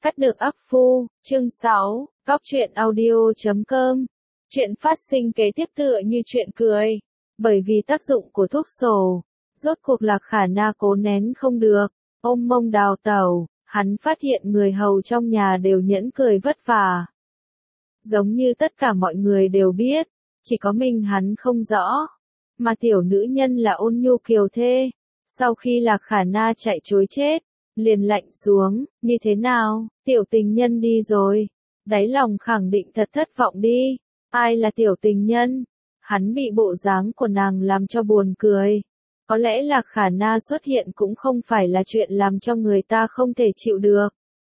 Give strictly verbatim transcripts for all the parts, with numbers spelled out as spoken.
Cắt được ắc phu, chương sáu, góc truyện audio chấm com. Chuyện phát sinh kế tiếp tựa như chuyện cười. Bởi vì tác dụng của thuốc sổ, rốt cuộc Lạc Khả Na cố nén không được, ôm mông đào tẩu, hắn phát hiện người hầu trong nhà đều nhẫn cười vất vả. Giống như tất cả mọi người đều biết, chỉ có mình hắn không rõ. Mà tiểu nữ nhân là Ôn Nhu kiều thê. Sau khi Lạc Khả Na chạy trối chết, liền lạnh xuống, như thế nào, tiểu tình nhân đi rồi. Đáy lòng khẳng định thật thất vọng đi. Ai là tiểu tình nhân? Hắn bị bộ dáng của nàng làm cho buồn cười. Có lẽ Lạc Khả Na xuất hiện cũng không phải là chuyện làm cho người ta không thể chịu được.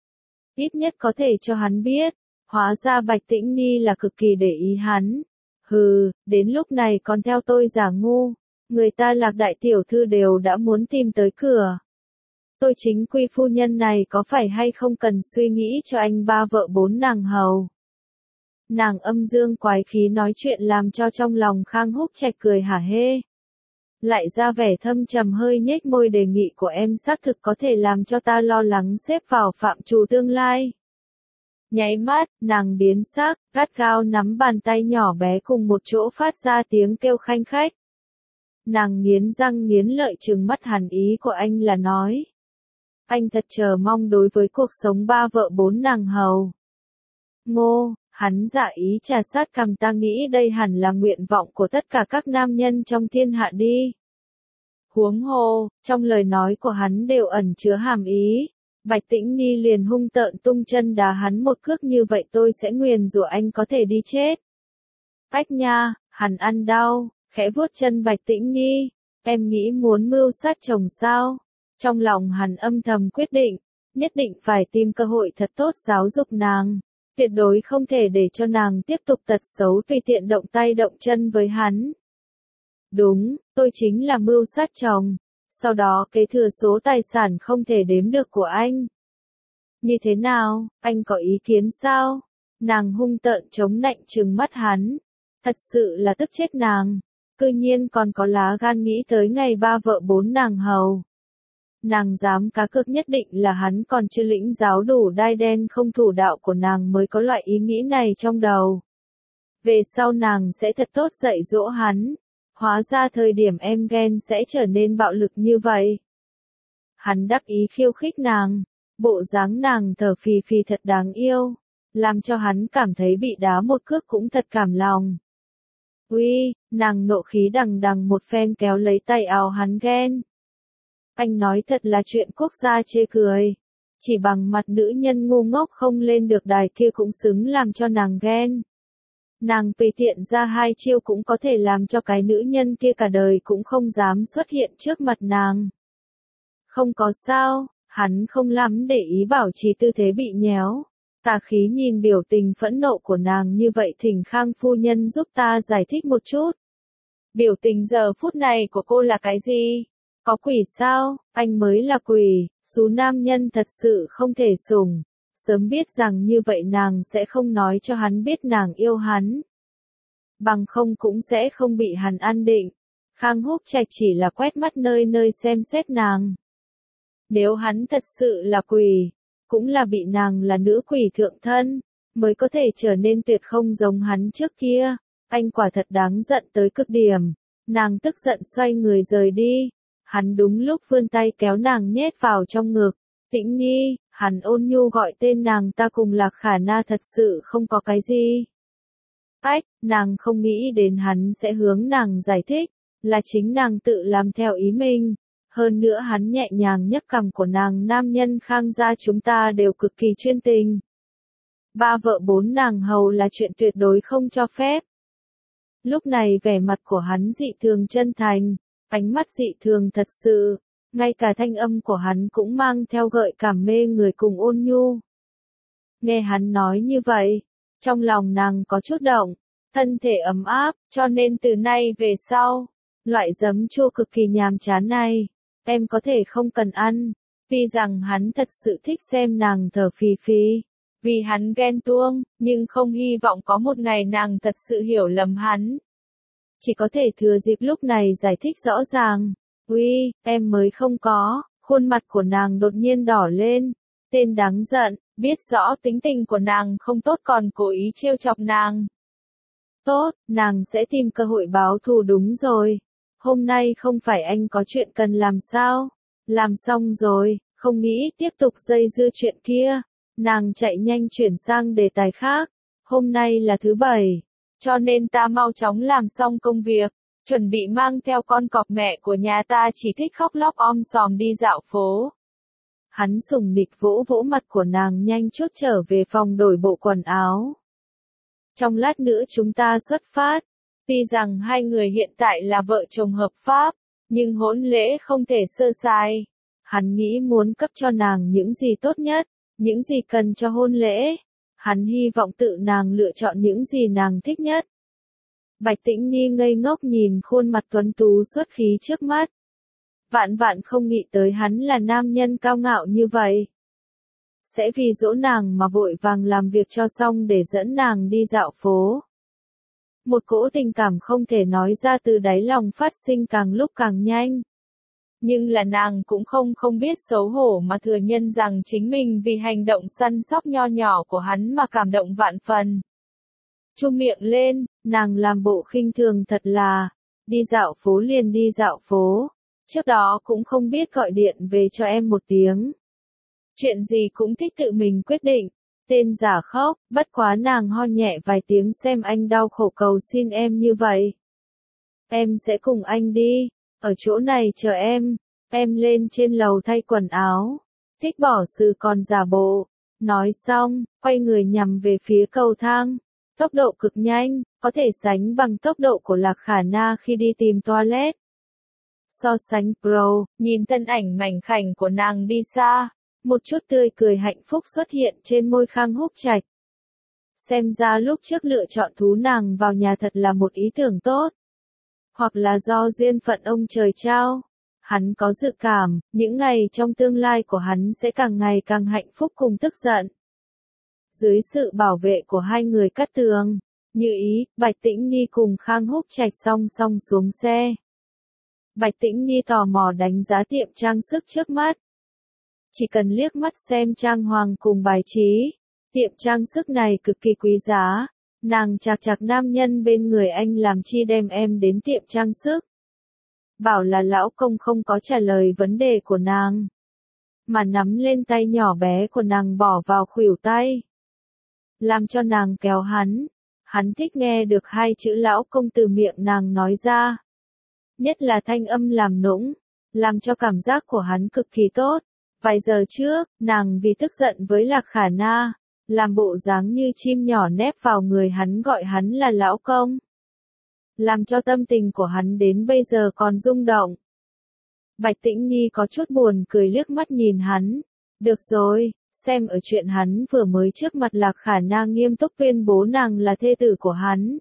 Ít nhất có thể cho hắn biết, hóa ra Bạch Tĩnh Nhi là cực kỳ để ý hắn. Hừ, đến lúc này còn theo tôi giả ngu. Người ta Lạc đại tiểu thư đều đã muốn tìm tới cửa. Tôi chính quy phu nhân này có phải hay không cần suy nghĩ cho anh ba vợ bốn nàng hầu. Nàng âm dương quái khí nói chuyện làm cho trong lòng Khang Húc Trạch cười hả hê. Lại ra vẻ thâm trầm hơi nhếch môi, đề nghị của em xác thực có thể làm cho ta lo lắng xếp vào phạm trù tương lai. Nháy mắt, nàng biến sắc, gắt gao nắm bàn tay nhỏ bé cùng một chỗ phát ra tiếng kêu khanh khách. Nàng nghiến răng nghiến lợi trừng mắt hắn, ý của anh là nói. Anh thật chờ mong đối với cuộc sống ba vợ bốn nàng hầu. Ngô, hắn dạ ý trà sát cằm, ta nghĩ đây hẳn là nguyện vọng của tất cả các nam nhân trong thiên hạ đi. Huống hồ, trong lời nói của hắn đều ẩn chứa hàm ý. Bạch Tĩnh Nhi liền hung tợn tung chân đá hắn một cước, như vậy tôi sẽ nguyền rủa anh có thể đi chết. Ách nha, hắn ăn đau, khẽ vuốt chân Bạch Tĩnh Nhi, em nghĩ muốn mưu sát chồng sao? Trong lòng hắn âm thầm quyết định, nhất định phải tìm cơ hội thật tốt giáo dục nàng, tuyệt đối không thể để cho nàng tiếp tục tật xấu tùy tiện động tay động chân với hắn. Đúng, tôi chính là mưu sát chồng, sau đó kế thừa số tài sản không thể đếm được của anh. Như thế nào, anh có ý kiến sao? Nàng hung tợn chống nạnh trừng mắt hắn, thật sự là tức chết nàng, cư nhiên còn có lá gan nghĩ tới ngày ba vợ bốn nàng hầu. Nàng dám cá cược nhất định là hắn còn chưa lĩnh giáo đủ đai đen không thủ đạo của nàng mới có loại ý nghĩ này trong đầu. Về sau nàng sẽ thật tốt dạy dỗ hắn. Hóa ra thời điểm em ghen sẽ trở nên bạo lực như vậy. Hắn đắc ý khiêu khích nàng, bộ dáng nàng thở phì phì thật đáng yêu, làm cho hắn cảm thấy bị đá một cước cũng thật cảm lòng. Uy, nàng nộ khí đằng đằng một phen kéo lấy tay áo hắn ghen. Anh nói thật là chuyện quốc gia chê cười. Chỉ bằng mặt nữ nhân ngu ngốc không lên được đài kia cũng xứng làm cho nàng ghen. Nàng tùy tiện ra hai chiêu cũng có thể làm cho cái nữ nhân kia cả đời cũng không dám xuất hiện trước mặt nàng. Không có sao, hắn không lắm để ý bảo trì tư thế bị nhéo. Tà khí nhìn biểu tình phẫn nộ của nàng như vậy, thỉnh Khang phu nhân giúp ta giải thích một chút. Biểu tình giờ phút này của cô là cái gì? Có quỷ sao? Anh mới là quỷ, số nam nhân thật sự không thể sủng. Sớm biết rằng như vậy nàng sẽ không nói cho hắn biết nàng yêu hắn. Bằng không cũng sẽ không bị hắn ăn định. Khang Húc Trạch chỉ là quét mắt nơi nơi xem xét nàng. Nếu hắn thật sự là quỷ, cũng là bị nàng là nữ quỷ thượng thân, mới có thể trở nên tuyệt không giống hắn trước kia. Anh quả thật đáng giận tới cực điểm. Nàng tức giận xoay người rời đi. Hắn đúng lúc vươn tay kéo nàng nhét vào trong ngực. Tĩnh Nhi, hắn ôn nhu gọi tên nàng, ta cùng Lạc Khả Na thật sự không có cái gì. Ách, nàng không nghĩ đến hắn sẽ hướng nàng giải thích, là chính nàng tự làm theo ý mình. Hơn nữa hắn nhẹ nhàng nhấc cằm của nàng, nam nhân Khang gia chúng ta đều cực kỳ chuyên tình. Ba vợ bốn nàng hầu là chuyện tuyệt đối không cho phép. Lúc này vẻ mặt của hắn dị thường chân thành, ánh mắt dị thường thật sự. Ngay cả thanh âm của hắn cũng mang theo gợi cảm mê người cùng ôn nhu. Nghe hắn nói như vậy, trong lòng nàng có chút động, thân thể ấm áp, cho nên từ nay về sau, loại giấm chua cực kỳ nhàm chán này, em có thể không cần ăn. Tuy rằng hắn thật sự thích xem nàng thở phì phì, vì hắn ghen tuông, nhưng không hy vọng có một ngày nàng thật sự hiểu lầm hắn. Chỉ có thể thừa dịp lúc này giải thích rõ ràng. Uy, em mới không có, khuôn mặt của nàng đột nhiên đỏ lên. Tên đáng giận, biết rõ tính tình của nàng không tốt còn cố ý trêu chọc nàng. Tốt, nàng sẽ tìm cơ hội báo thù đúng rồi. Hôm nay không phải anh có chuyện cần làm sao? Làm xong rồi, không nghĩ tiếp tục dây dưa chuyện kia. Nàng chạy nhanh chuyển sang đề tài khác. Hôm nay là thứ bảy, cho nên ta mau chóng làm xong công việc, chuẩn bị mang theo con cọp mẹ của nhà ta chỉ thích khóc lóc om sòm đi dạo phố. Hắn sùng nịch vỗ vỗ mặt của nàng nhanh chút trở về phòng đổi bộ quần áo. Trong lát nữa chúng ta xuất phát. Tuy rằng hai người hiện tại là vợ chồng hợp pháp, nhưng hôn lễ không thể sơ sài. Hắn nghĩ muốn cấp cho nàng những gì tốt nhất, những gì cần cho hôn lễ. Hắn hy vọng tự nàng lựa chọn những gì nàng thích nhất. Bạch Tĩnh Nhi ngây ngốc nhìn khuôn mặt tuấn tú xuất khí trước mắt. Vạn vạn không nghĩ tới hắn là nam nhân cao ngạo như vậy. Sẽ vì dỗ nàng mà vội vàng làm việc cho xong để dẫn nàng đi dạo phố. Một cỗ tình cảm không thể nói ra từ đáy lòng phát sinh càng lúc càng nhanh. Nhưng là nàng cũng không không biết xấu hổ mà thừa nhận rằng chính mình vì hành động săn sóc nho nhỏ của hắn mà cảm động vạn phần. Chu miệng lên, nàng làm bộ khinh thường thật là, đi dạo phố liền đi dạo phố, trước đó cũng không biết gọi điện về cho em một tiếng. Chuyện gì cũng thích tự mình quyết định, tên giả khóc, bất quá nàng ho nhẹ vài tiếng xem anh đau khổ cầu xin em như vậy. Em sẽ cùng anh đi, ở chỗ này chờ em, em lên trên lầu thay quần áo, thích bỏ sự còn giả bộ. Nói xong, quay người nhằm về phía cầu thang. Tốc độ cực nhanh, có thể sánh bằng tốc độ của Lạc Khả Na khi đi tìm toilet. So sánh pro, nhìn thân ảnh mảnh khảnh của nàng đi xa, một chút tươi cười hạnh phúc xuất hiện trên môi Khang Húc Trạch. Xem ra lúc trước lựa chọn thú nàng vào nhà thật là một ý tưởng tốt. Hoặc là do duyên phận ông trời trao. Hắn có dự cảm, những ngày trong tương lai của hắn sẽ càng ngày càng hạnh phúc cùng tức giận. Dưới sự bảo vệ của hai người cát tường, Như Ý, Bạch Tĩnh Nhi cùng Khang Húc Trạch song song xuống xe. Bạch Tĩnh Nhi tò mò đánh giá tiệm trang sức trước mắt. Chỉ cần liếc mắt xem trang hoàng cùng bài trí, tiệm trang sức này cực kỳ quý giá. Nàng chạc chạc nam nhân bên người anh làm chi đem em đến tiệm trang sức. Bảo là lão công không có trả lời vấn đề của nàng, mà nắm lên tay nhỏ bé của nàng bỏ vào khuỷu tay. Làm cho nàng kéo hắn. Hắn thích nghe được hai chữ lão công từ miệng nàng nói ra. Nhất là thanh âm làm nũng, làm cho cảm giác của hắn cực kỳ tốt. Vài giờ trước, nàng vì tức giận với Lạc Khả Na, làm bộ dáng như chim nhỏ nép vào người hắn gọi hắn là lão công. Làm cho tâm tình của hắn đến bây giờ còn rung động. Bạch Tĩnh Nhi có chút buồn cười liếc mắt nhìn hắn. Được rồi, xem ở chuyện hắn vừa mới trước mặt Lạc Khả Na nghiêm túc tuyên bố nàng là thê tử của hắn.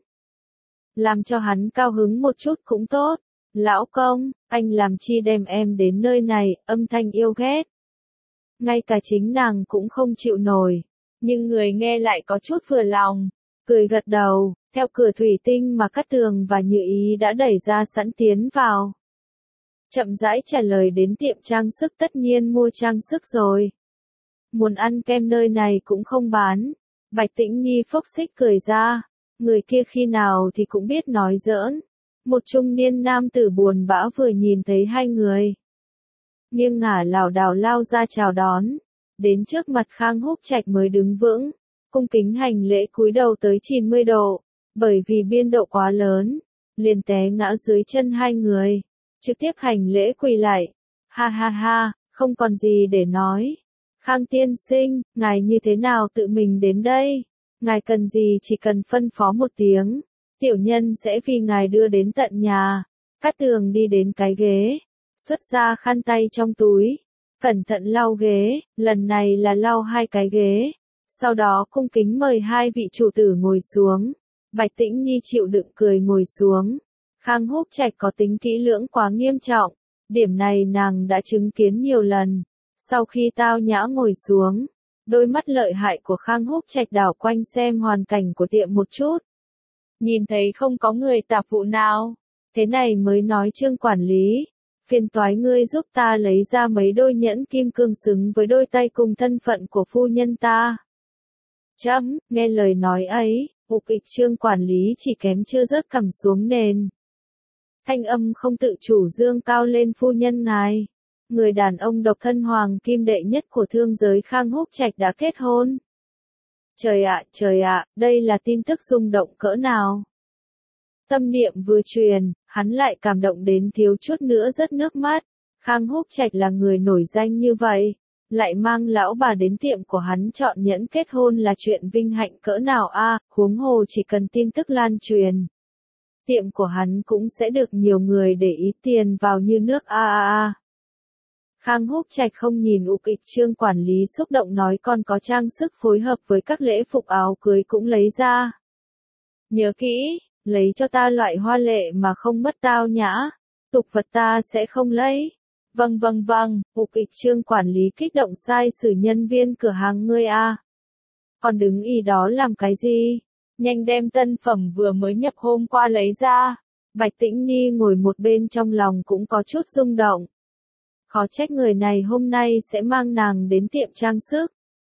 Làm cho hắn cao hứng một chút cũng tốt. Lão công, anh làm chi đem em đến nơi này, âm thanh yêu ghét. Ngay cả chính nàng cũng không chịu nổi. Nhưng người nghe lại có chút vừa lòng. Cười gật đầu, theo cửa thủy tinh mà Cát Tường và Như Ý đã đẩy ra sẵn tiến vào. Chậm rãi trả lời đến tiệm trang sức tất nhiên mua trang sức rồi. Muốn ăn kem nơi này cũng không bán. Bạch Tĩnh Nhi phốc xích cười ra. Người kia khi nào thì cũng biết nói giỡn. Một trung niên nam tử buồn bã vừa nhìn thấy hai người. Nghiêng ngả lảo đảo lao ra chào đón. Đến trước mặt Khang Húc Trạch mới đứng vững. Cung kính hành lễ cúi đầu tới chín mươi độ. Bởi vì biên độ quá lớn. Liền té ngã dưới chân hai người. Trực tiếp hành lễ quỳ lại. Ha ha ha, không còn gì để nói. Khang tiên sinh, ngài như thế nào tự mình đến đây? Ngài cần gì chỉ cần phân phó một tiếng. Tiểu nhân sẽ vì ngài đưa đến tận nhà. Cát Tường đi đến cái ghế. Xuất ra khăn tay trong túi. Cẩn thận lau ghế, lần này là lau hai cái ghế. Sau đó cung kính mời hai vị chủ tử ngồi xuống. Bạch Tĩnh Nhi chịu đựng cười ngồi xuống. Khang Húc Trạch có tính kỹ lưỡng quá nghiêm trọng. Điểm này nàng đã chứng kiến nhiều lần. Sau khi tao nhã ngồi xuống, đôi mắt lợi hại của Khang Húc Trạch đảo quanh xem hoàn cảnh của tiệm một chút. Nhìn thấy không có người tạp vụ nào. Thế này mới nói Trương quản lý. phiền toái ngươi giúp ta lấy ra mấy đôi nhẫn kim cương xứng với đôi tay cùng thân phận của phu nhân ta. Chấm, nghe lời nói ấy, Ục Ịch Trương quản lý chỉ kém chưa rớt cằm xuống nền. Thanh âm không tự chủ dương cao lên, phu nhân ngài. Người đàn ông độc thân hoàng kim đệ nhất của thương giới Khang Húc Trạch đã kết hôn. Trời ạ, trời ạ, đây là tin tức rung động cỡ nào. Tâm niệm vừa truyền, hắn lại cảm động đến thiếu chút nữa rớt nước mắt. Khang Húc Trạch là người nổi danh như vậy, lại mang lão bà đến tiệm của hắn chọn nhẫn kết hôn là chuyện vinh hạnh cỡ nào a, huống hồ chỉ cần tin tức lan truyền. Tiệm của hắn cũng sẽ được nhiều người để ý tiền vào như nước a a a. Khang Húc Trạch không nhìn Ục Ịch Trương quản lý xúc động nói còn có trang sức phối hợp với các lễ phục áo cưới cũng lấy ra. Nhớ kỹ, lấy cho ta loại hoa lệ mà không mất tao nhã, tục vật ta sẽ không lấy. Vâng vâng vâng, Ục Ịch Trương quản lý kích động sai sử nhân viên cửa hàng ngươi a. Còn đứng y đó làm cái gì? Nhanh đem tân phẩm vừa mới nhập hôm qua lấy ra. Bạch Tĩnh Nhi ngồi một bên trong lòng cũng có chút rung động. Khó trách người này hôm nay sẽ mang nàng đến tiệm trang sức.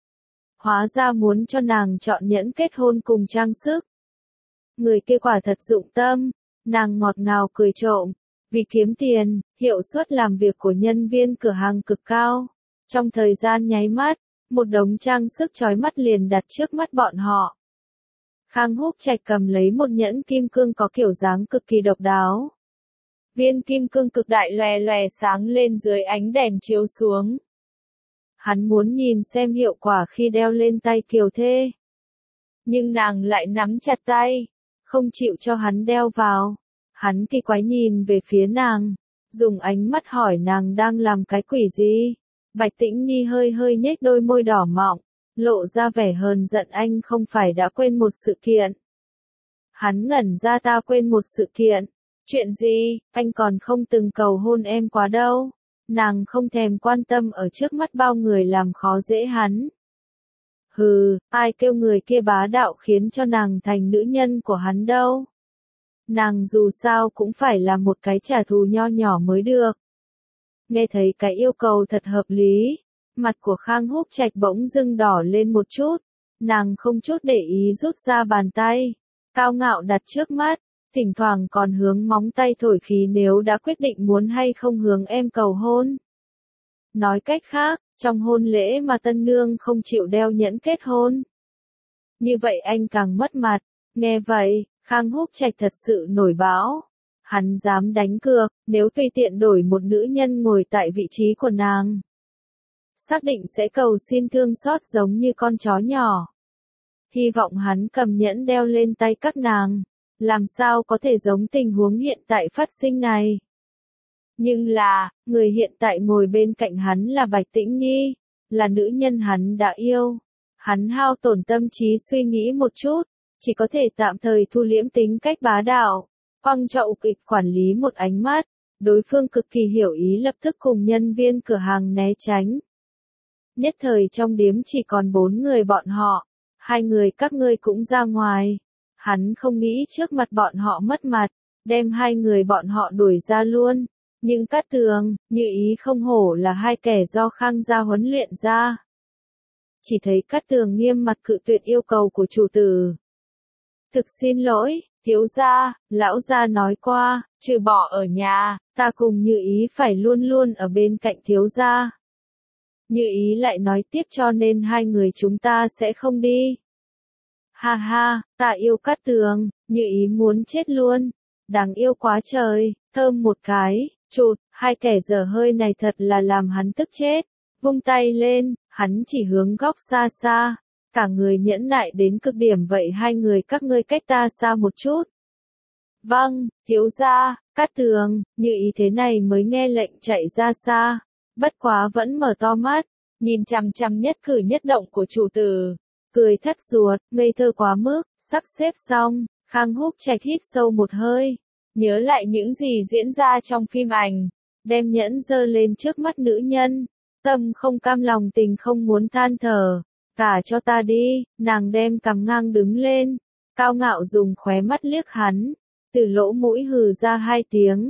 Hóa ra muốn cho nàng chọn nhẫn kết hôn cùng trang sức. Người kia quả thật dụng tâm, nàng ngọt ngào cười trộm. Vì kiếm tiền, hiệu suất làm việc của nhân viên cửa hàng cực cao. Trong thời gian nháy mắt, một đống trang sức chói mắt liền đặt trước mắt bọn họ. Khang Húc Trạch cầm lấy một nhẫn kim cương có kiểu dáng cực kỳ độc đáo. Viên kim cương cực đại lòe lòe sáng lên dưới ánh đèn chiếu xuống. Hắn muốn nhìn xem hiệu quả khi đeo lên tay kiều thê. Nhưng nàng lại nắm chặt tay, không chịu cho hắn đeo vào. Hắn kỳ quái nhìn về phía nàng, dùng ánh mắt hỏi nàng đang làm cái quỷ gì. Bạch Tĩnh Nhi hơi hơi nhếch đôi môi đỏ mọng, lộ ra vẻ hờn giận, anh không phải đã quên một sự kiện. Hắn ngẩn ra, ta quên một sự kiện. Chuyện gì, anh còn không từng cầu hôn em quá đâu. Nàng không thèm quan tâm ở trước mắt bao người làm khó dễ hắn. Hừ, ai kêu người kia bá đạo khiến cho nàng thành nữ nhân của hắn đâu. Nàng dù sao cũng phải là một cái trả thù nho nhỏ mới được. Nghe thấy cái yêu cầu thật hợp lý, mặt của Khang Húc Trạch bỗng dưng đỏ lên một chút, nàng không chút để ý rút ra bàn tay, cao ngạo đặt trước mắt, thỉnh thoảng còn hướng móng tay thổi khí nếu đã quyết định muốn hay không hướng em cầu hôn. Nói cách khác, trong hôn lễ mà tân nương không chịu đeo nhẫn kết hôn. Như vậy anh càng mất mặt, nghe vậy. Khang Húc Trạch thật sự nổi bão. Hắn dám đánh cược, nếu tùy tiện đổi một nữ nhân ngồi tại vị trí của nàng. Xác định sẽ cầu xin thương xót giống như con chó nhỏ. Hy vọng hắn cầm nhẫn đeo lên tay các nàng. Làm sao có thể giống tình huống hiện tại phát sinh này. Nhưng là, người hiện tại ngồi bên cạnh hắn là Bạch Tĩnh Nhi. Là nữ nhân hắn đã yêu. Hắn hao tổn tâm trí suy nghĩ một chút. Chỉ có thể tạm thời thu liễm tính cách bá đạo, quăng cho Ục Ịch quản lý một ánh mắt, đối phương cực kỳ hiểu ý lập tức cùng nhân viên cửa hàng né tránh. Nhất thời trong điếm chỉ còn bốn người bọn họ, hai người các ngươi cũng ra ngoài. Hắn không nghĩ trước mặt bọn họ mất mặt, đem hai người bọn họ đuổi ra luôn. Nhưng Cát Tường, Như Ý không hổ là hai kẻ do Khang gia huấn luyện ra. Chỉ thấy Cát Tường nghiêm mặt cự tuyệt yêu cầu của chủ tử. Thực xin lỗi, thiếu gia, lão gia nói qua, trừ bỏ ở nhà, ta cùng Như Ý phải luôn luôn ở bên cạnh thiếu gia. Như Ý lại nói tiếp cho nên hai người chúng ta sẽ không đi. Ha ha, ta yêu Cát Tường, Như Ý muốn chết luôn, đáng yêu quá trời, thơm một cái, chụt, hai kẻ dở hơi này thật là làm hắn tức chết. Vung tay lên, hắn chỉ hướng góc xa xa. Cả người nhẫn nại đến cực điểm, vậy hai người các ngươi cách ta xa một chút. Vâng, thiếu gia. Cát Tường, Như Ý thế này mới nghe lệnh chạy ra xa. Bất quá vẫn mở to mắt, nhìn chằm chằm nhất cử nhất động của chủ tử. Cười thất ruột, ngây thơ quá mức, sắp xếp xong, Khang Húc Trạch hít sâu một hơi. Nhớ lại những gì diễn ra trong phim ảnh. Đem nhẫn giơ lên trước mắt nữ nhân. Tâm không cam lòng tình không muốn than thở. Cả cho ta đi, nàng đem cằm ngang đứng lên, cao ngạo dùng khóe mắt liếc hắn, từ lỗ mũi hừ ra hai tiếng,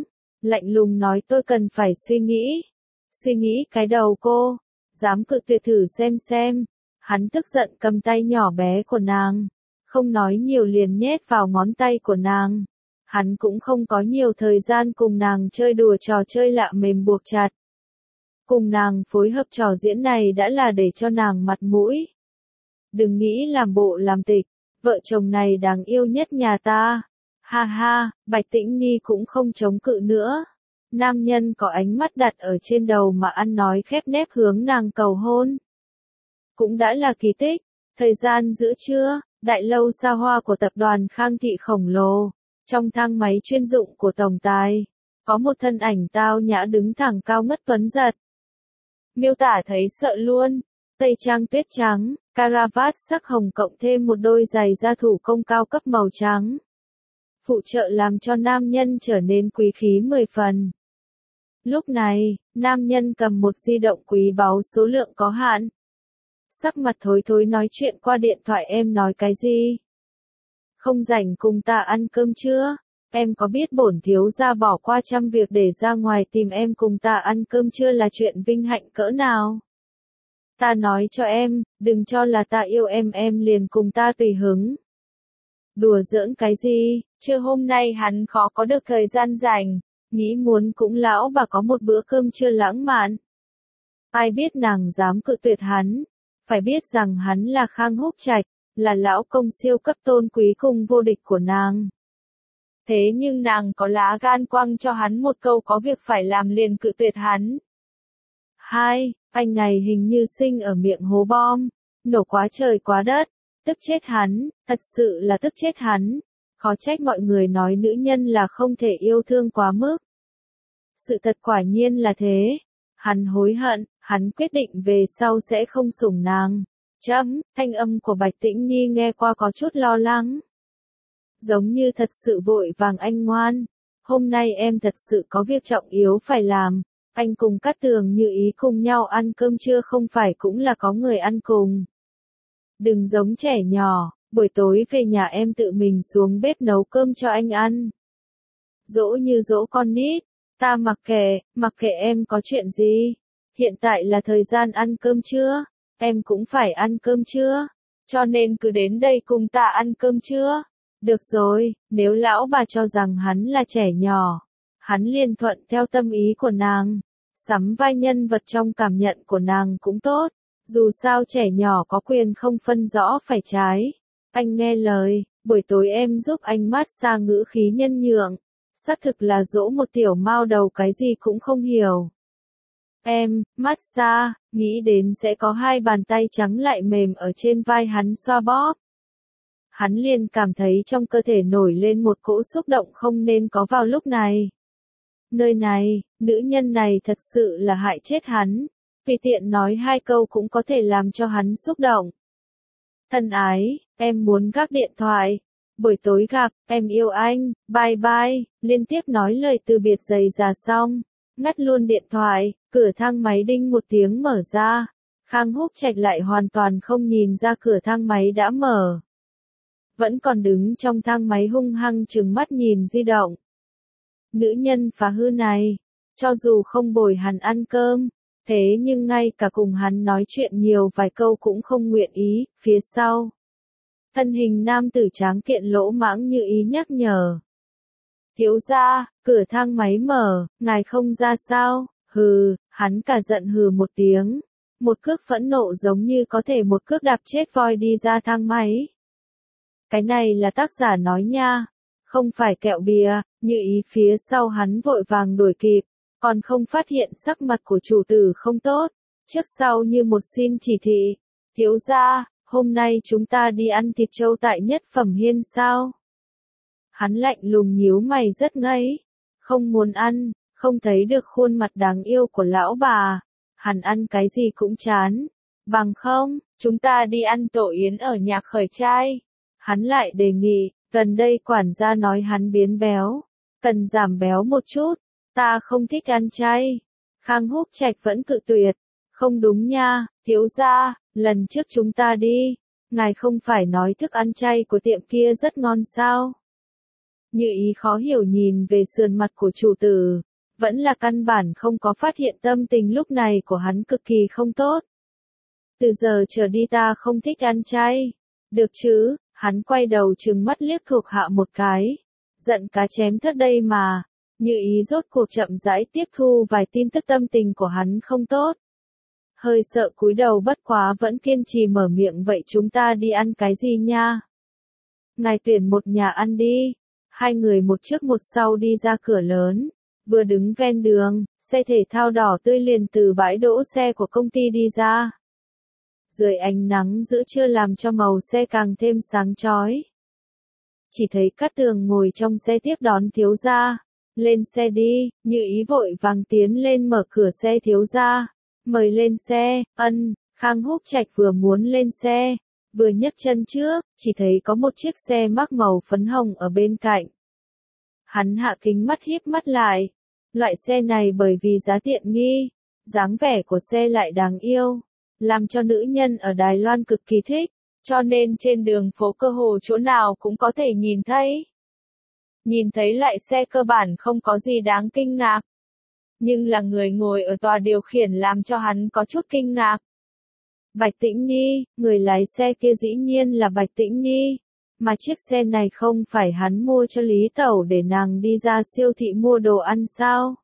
lạnh lùng nói tôi cần phải suy nghĩ. Suy nghĩ cái đầu cô, dám cự tuyệt thử xem xem. Hắn tức giận cầm tay nhỏ bé của nàng, không nói nhiều liền nhét vào ngón tay của nàng. Hắn cũng không có nhiều thời gian cùng nàng chơi đùa trò chơi lạ mềm buộc chặt. Cùng nàng phối hợp trò diễn này đã là để cho nàng mặt mũi. Đừng nghĩ làm bộ làm tịch, vợ chồng này đáng yêu nhất nhà ta. Ha ha, Bạch Tĩnh Nhi cũng không chống cự nữa. Nam nhân có ánh mắt đặt ở trên đầu mà ăn nói khép nép hướng nàng cầu hôn. Cũng đã là kỳ tích. Thời gian giữa trưa, đại lâu xa hoa của tập đoàn Khang Thị khổng lồ. Trong thang máy chuyên dụng của tổng tài, có một thân ảnh tao nhã đứng thẳng cao ngất tuấn giật. Miêu tả thấy sợ luôn. Tây trang tuyết trắng, caravat sắc hồng cộng thêm một đôi giày da thủ công cao cấp màu trắng. Phụ trợ làm cho nam nhân trở nên quý khí mười phần. Lúc này, nam nhân cầm một di động quý báu số lượng có hạn. Sắc mặt thối thối nói chuyện qua điện thoại em nói cái gì? Không rảnh cùng ta ăn cơm chưa? Em có biết bổn thiếu gia bỏ qua trăm việc để ra ngoài tìm em cùng ta ăn cơm chưa là chuyện vinh hạnh cỡ nào? Ta nói cho em, đừng cho là ta yêu em em liền cùng ta tùy hứng. Đùa giỡn cái gì, trưa hôm nay hắn khó có được thời gian rảnh, nghĩ muốn cũng lão bà có một bữa cơm trưa lãng mạn. Ai biết nàng dám cự tuyệt hắn, phải biết rằng hắn là Khang Húc Trạch, là lão công siêu cấp tôn quý cùng vô địch của nàng. Thế nhưng nàng có lá gan quăng cho hắn một câu có việc phải làm liền cự tuyệt hắn. Hai, anh này hình như sinh ở miệng hố bom, nổ quá trời quá đất, tức chết hắn, thật sự là tức chết hắn. Khó trách mọi người nói nữ nhân là không thể yêu thương quá mức. Sự thật quả nhiên là thế. Hắn hối hận, hắn quyết định về sau sẽ không sủng nàng. Chấm, thanh âm của Bạch Tĩnh Nhi nghe qua có chút lo lắng. Giống như thật sự vội vàng anh ngoan. Hôm nay em thật sự có việc trọng yếu phải làm. Anh cùng Cát Tường Như Ý cùng nhau ăn cơm trưa không phải cũng là có người ăn cùng. Đừng giống trẻ nhỏ, buổi tối về nhà em tự mình xuống bếp nấu cơm cho anh ăn. Dỗ như dỗ con nít, ta mặc kệ, mặc kệ em có chuyện gì. Hiện tại là thời gian ăn cơm trưa, em cũng phải ăn cơm trưa, cho nên cứ đến đây cùng ta ăn cơm trưa. Được rồi, nếu lão bà cho rằng hắn là trẻ nhỏ, hắn liền thuận theo tâm ý của nàng, sắm vai nhân vật trong cảm nhận của nàng cũng tốt, dù sao trẻ nhỏ có quyền không phân rõ phải trái. Anh nghe lời, buổi tối em giúp anh mát xa ngữ khí nhân nhượng, xác thực là dỗ một tiểu mao đầu cái gì cũng không hiểu. Em, mát xa, nghĩ đến sẽ có hai bàn tay trắng lại mềm ở trên vai hắn xoa bóp. Hắn liền cảm thấy trong cơ thể nổi lên một cỗ xúc động không nên có vào lúc này. Nơi này, nữ nhân này thật sự là hại chết hắn, vì tiện nói hai câu cũng có thể làm cho hắn xúc động. Thân ái, em muốn gác điện thoại. Buổi tối gặp, em yêu anh, bye bye, liên tiếp nói lời từ biệt dày dà xong, ngắt luôn điện thoại, cửa thang máy đinh một tiếng mở ra. Khang Húc Trạch lại hoàn toàn không nhìn ra cửa thang máy đã mở. Vẫn còn đứng trong thang máy hung hăng trừng mắt nhìn di động. Nữ nhân phá hư này, cho dù không bồi hắn ăn cơm, thế nhưng ngay cả cùng hắn nói chuyện nhiều vài câu cũng không nguyện ý, phía sau. Thân hình nam tử tráng kiện lỗ mãng như ý nhắc nhở. Thiếu gia, cửa thang máy mở, ngài không ra sao, hừ, hắn cả giận hừ một tiếng. Một cước phẫn nộ giống như có thể một cước đạp chết voi đi ra thang máy. Cái này là tác giả nói nha, không phải kẹo bìa, như ý phía sau hắn vội vàng đuổi kịp, còn không phát hiện sắc mặt của chủ tử không tốt, trước sau như một xin chỉ thị. Thiếu gia, hôm nay chúng ta đi ăn thịt trâu tại Nhất Phẩm Hiên sao? Hắn lạnh lùng nhíu mày rất ngấy, không muốn ăn, không thấy được khuôn mặt đáng yêu của lão bà, hắn ăn cái gì cũng chán, bằng không, chúng ta đi ăn tổ yến ở nhà khởi trai. Hắn lại đề nghị, gần đây quản gia nói hắn biến béo, cần giảm béo một chút, ta không thích ăn chay. Khang Húc Trạch vẫn cự tuyệt, không đúng nha, thiếu gia, lần trước chúng ta đi, ngài không phải nói thức ăn chay của tiệm kia rất ngon sao? Như ý khó hiểu nhìn về sườn mặt của chủ tử, Vẫn là căn bản không có phát hiện tâm tình lúc này của hắn cực kỳ không tốt. Từ giờ trở đi ta không thích ăn chay. Được chứ, hắn quay đầu trừng mắt liếc thuộc hạ một cái. Giận cá chém thớt đây mà. Như ý rốt cuộc chậm rãi tiếp thu vài tin tức tâm tình của hắn không tốt. Hơi sợ cúi đầu bất quá vẫn kiên trì mở miệng vậy chúng ta đi ăn cái gì nha? Ngài tuyển một nhà ăn đi. Hai người một trước một sau đi ra cửa lớn. Vừa đứng ven đường, xe thể thao đỏ tươi liền từ bãi đỗ xe của công ty đi ra. Dưới ánh nắng giữa trưa làm cho màu xe càng thêm sáng chói. Chỉ thấy Cát Tường ngồi trong xe tiếp đón thiếu gia. Lên xe đi, Như ý vội vàng tiến lên mở cửa xe thiếu gia. Mời lên xe, ân, Khang Húc Trạch vừa muốn lên xe. Vừa nhấc chân trước, chỉ thấy có một chiếc xe mắc màu phấn hồng ở bên cạnh. Hắn hạ kính mắt híp mắt lại. Loại xe này bởi vì giá tiện nghi, dáng vẻ của xe lại đáng yêu, làm cho nữ nhân ở Đài Loan cực kỳ thích, cho nên trên đường phố cơ hồ chỗ nào cũng có thể nhìn thấy. Nhìn thấy loại xe cơ bản không có gì đáng kinh ngạc. Nhưng là người ngồi ở tòa điều khiển làm cho hắn có chút kinh ngạc. Bạch Tĩnh Nhi, người lái xe kia dĩ nhiên là Bạch Tĩnh Nhi. Mà chiếc xe này không phải hắn mua cho Lý Tẩu để nàng đi ra siêu thị mua đồ ăn sao?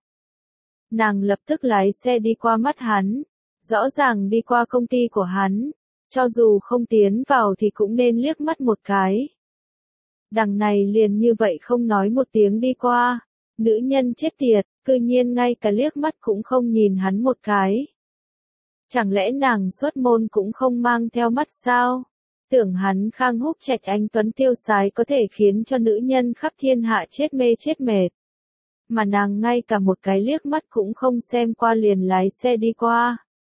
Nàng lập tức lái xe đi qua mắt hắn. Rõ ràng đi qua công ty của hắn. Cho dù không tiến vào thì cũng nên liếc mắt một cái. Đằng này liền như vậy không nói một tiếng đi qua. Nữ nhân chết tiệt, cư nhiên ngay cả liếc mắt cũng không nhìn hắn một cái. Chẳng lẽ nàng xuất môn cũng không mang theo mắt sao? Tưởng hắn Khang Húc Trạch anh tuấn tiêu sái có thể khiến cho nữ nhân khắp thiên hạ chết mê chết mệt. Mà nàng ngay cả một cái liếc mắt cũng không xem qua liền lái xe đi qua.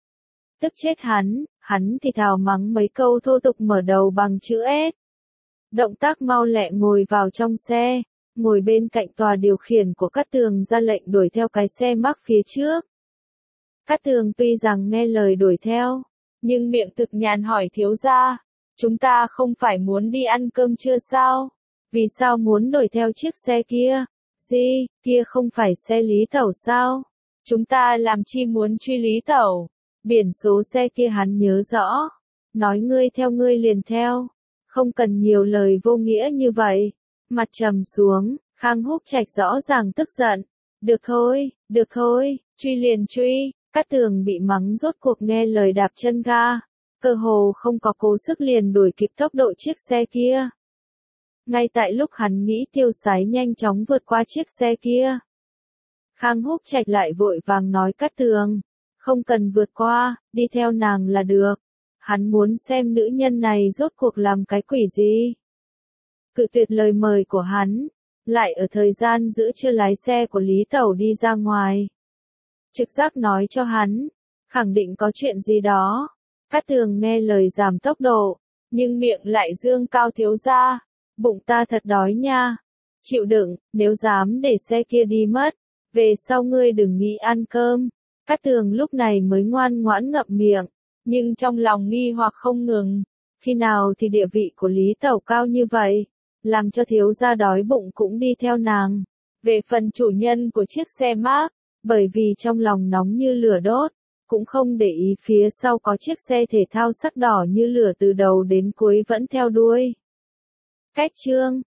Tức chết hắn, hắn thì thào mắng mấy câu thô tục mở đầu bằng chữ S. Động tác mau lẹ ngồi vào trong xe, ngồi bên cạnh tòa điều khiển của Cát Tường ra lệnh đuổi theo cái xe mắc phía trước. Cát Tường tuy rằng nghe lời đuổi theo, nhưng miệng thực nhàn hỏi thiếu gia, chúng ta không phải muốn đi ăn cơm trưa sao? Vì sao muốn đuổi theo chiếc xe kia? Gì, kia không phải xe Lý Tẩu sao? Chúng ta làm chi muốn truy Lý Tẩu? Biển số xe kia hắn nhớ rõ. Nói ngươi theo ngươi liền theo. Không cần nhiều lời vô nghĩa như vậy. Mặt trầm xuống, Khang Húc Trạch rõ ràng tức giận. Được thôi, được thôi, truy liền truy. Cát Tường bị mắng rốt cuộc nghe lời đạp chân ga. Cơ hồ không có cố sức liền đuổi kịp tốc độ chiếc xe kia. Ngay tại lúc hắn nghĩ tiêu sái nhanh chóng vượt qua chiếc xe kia. Khang Húc Trạch lại vội vàng nói Cát Tường. Không cần vượt qua, đi theo nàng là được. Hắn muốn xem nữ nhân này rốt cuộc làm cái quỷ gì. Cự tuyệt lời mời của hắn. Lại ở thời gian giữa trưa lái xe của Lý Tẩu đi ra ngoài. Trực giác nói cho hắn. Khẳng định có chuyện gì đó. Cát Tường nghe lời giảm tốc độ. Nhưng miệng lại dương cao thiếu gia. Bụng ta thật đói nha. Chịu đựng, nếu dám để xe kia đi mất. Về sau ngươi đừng nghĩ ăn cơm. Cát Tường lúc này mới ngoan ngoãn ngậm miệng. Nhưng trong lòng nghi hoặc không ngừng. Khi nào thì địa vị của Lý Tẩu cao như vậy. Làm cho thiếu gia đói bụng cũng đi theo nàng. Về phần chủ nhân của chiếc xe Mark. Bởi vì trong lòng nóng như lửa đốt. Cũng không để ý phía sau có chiếc xe thể thao sắc đỏ như lửa từ đầu đến cuối vẫn theo đuôi. Cách chương